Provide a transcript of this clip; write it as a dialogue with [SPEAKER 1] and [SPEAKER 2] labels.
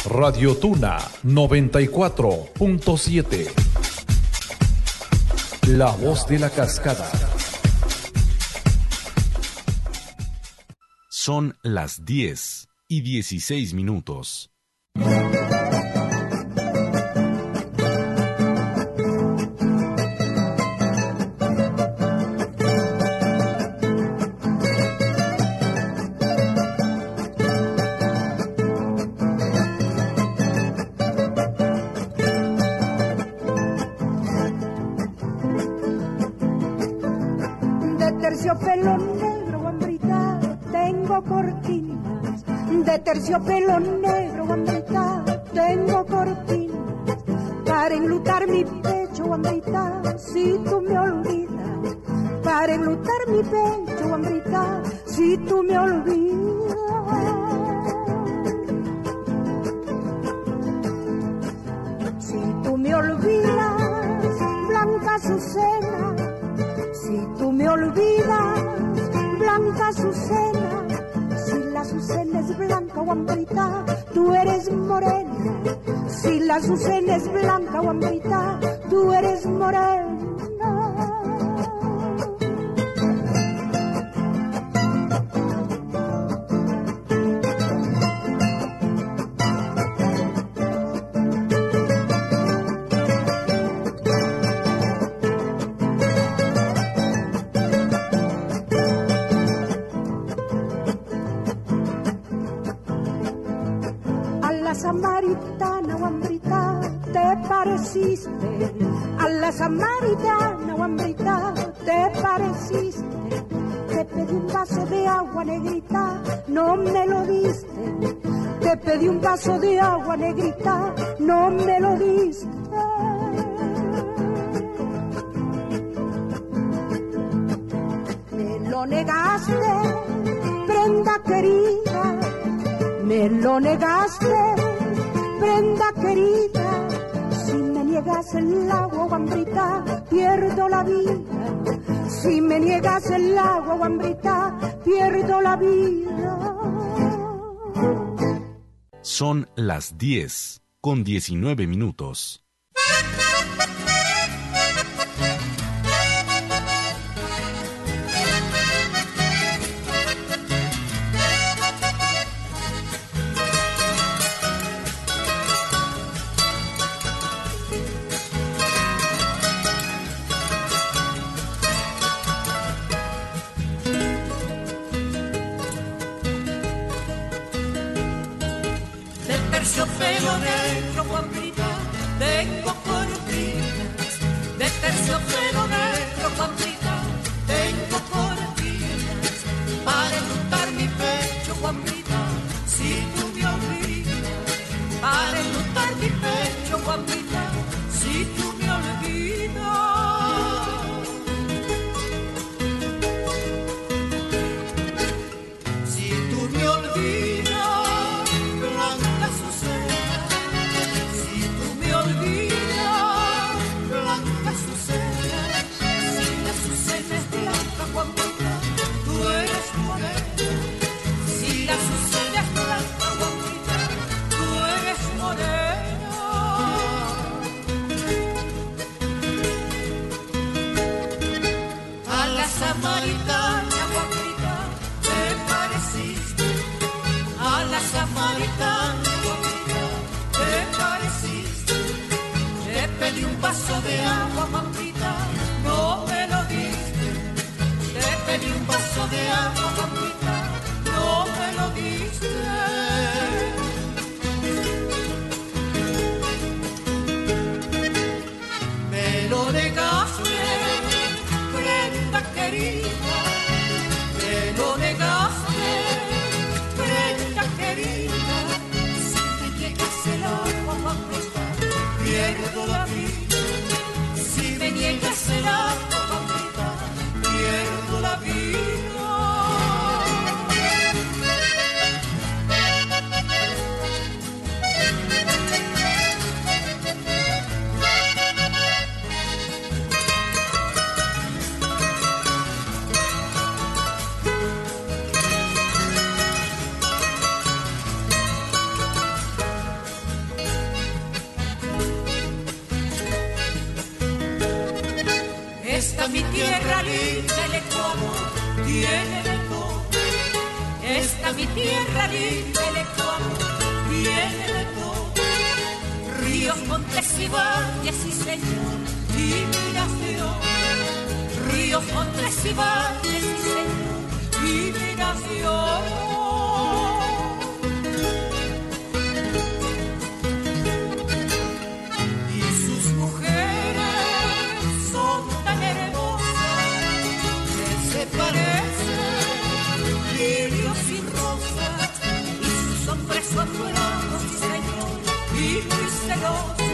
[SPEAKER 1] Radio Tuna 94.7. La voz de la cascada.
[SPEAKER 2] Son las 10:16.
[SPEAKER 3] Terciopelo negro, guambrita, tengo cortinas para enlutar mi pecho, guambrita, si tú me olvidas, para enlutar mi pecho, guambrita, si tú me olvidas. Si tú me olvidas, Blanca Azucena, si tú me olvidas, Blanca Azucena. La azucena es blanca, guambrita, tú eres morena. Si la azucena es blanca, guambrita, tú eres morena. A la samaritana, guambrita, te pareciste. Te pedí un vaso de agua, negrita, no me lo diste. Te pedí un vaso de agua, negrita, no me lo diste. Me lo negaste, prenda querida. Me lo negaste, prenda querida. Si me niegas el agua, guambrita, pierdo la vida. Si me niegas el agua, guambrita, pierdo la vida.
[SPEAKER 2] Son las 10:19.
[SPEAKER 4] Terciopelo negro, guambrita, tengo cortinas. De terciopelo negro, guambrita, tengo cortinas. Para enlutar mi pecho, guambrita, si tú me olvidas. Para enlutar mi pecho, guambrita, si tú me olvidas. Si tú me olvidas. Samaritana, guambrita, te pareciste. A la samaritana, guambrita, te pareciste. Te pedí un vaso de agua, guambrita, no me lo diste. Te pedí un vaso de agua, guambrita, no me lo diste. Me lo negaste, prenda querida, me lo negaste, prenda querida. Esta mi tierra linda, el Ecuador, tiene de todo. Esta mi tierra linda, el Ecuador, tiene de todo. Ríos, montes y valles, sí señor, y miras de oro. Ríos, montes y valles, sí señor, y miras de oro. Parecen lirios y rosas, y sus hombres son bravos, sí señor, y muy celosos.